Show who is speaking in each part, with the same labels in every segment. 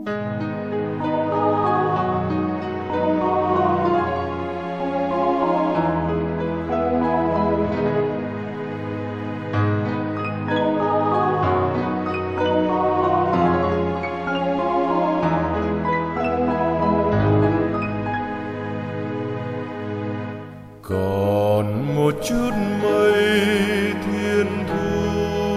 Speaker 1: Còn một chút mây thiên thu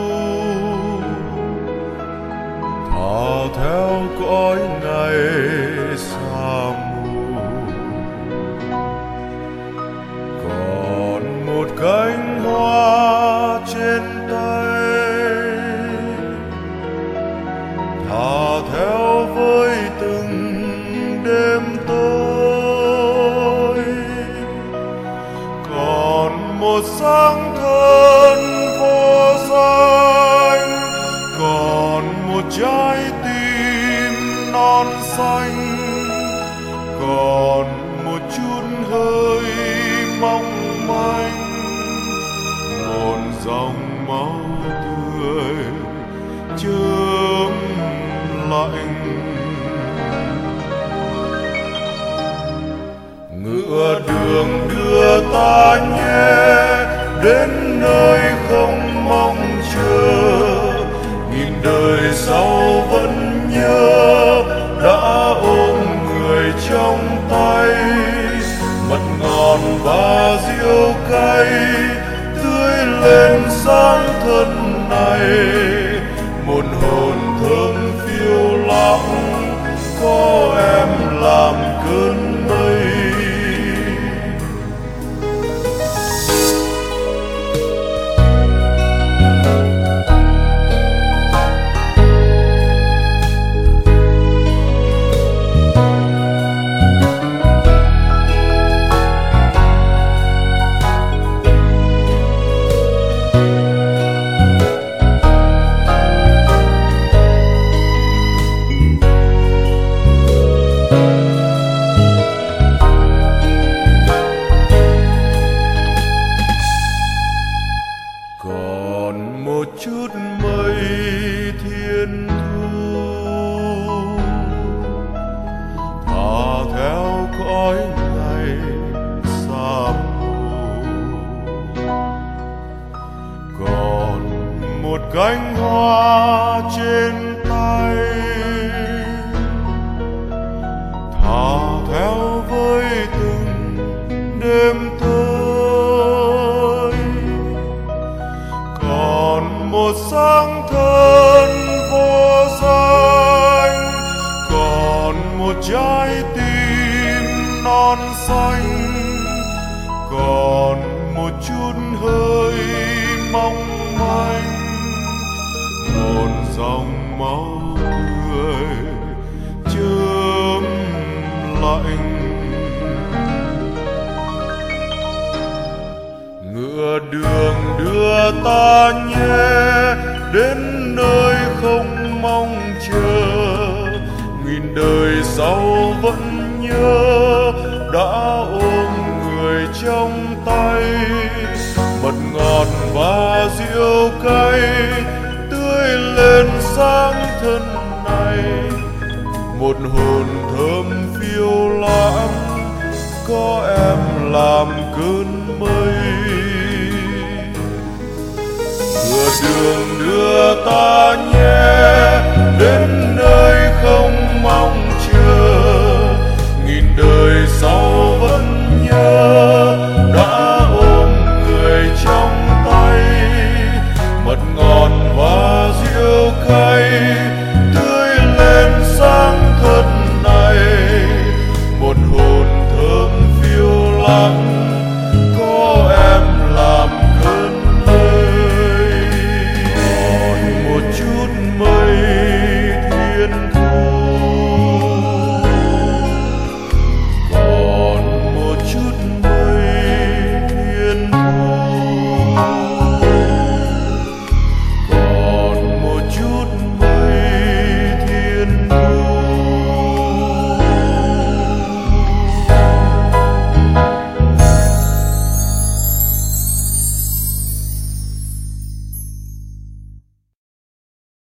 Speaker 1: thả theo cõi ngày xa mù, còn một cánh hoa trên tay thả theo với từng đêm tối, còn một sáng thân vô danh, còn một trái tim non xanh, còn một chút hơi mong manh, một dòng máu tươi chớm lạnh. Ngựa đường đưa ta nhé đến nơi không mong chờ, nghìn đời sau vẫn nhớ đã ôm người trong tay, mật ngọt và rượu cay tưới lên sáng thân này, một hồn thơm phiêu lãng có em làm cơn mây. Còn một chút mây thiên thu thả theo cõi ngày xa mù, còn một cánh hoa trên tay thả theo với từng đêm tới, còn một sáng thân vô danh, còn một trái tim non xanh, còn một chút hơi mong manh, một dòng máu tươi chớm lạnh. Ngựa đường đưa ta nhé đến nơi không mong chờ, nghìn đời sau vẫn nhớ đã ôm người trong tay, mật ngọt và rượu cay tưới lên sáng thân này, một hồn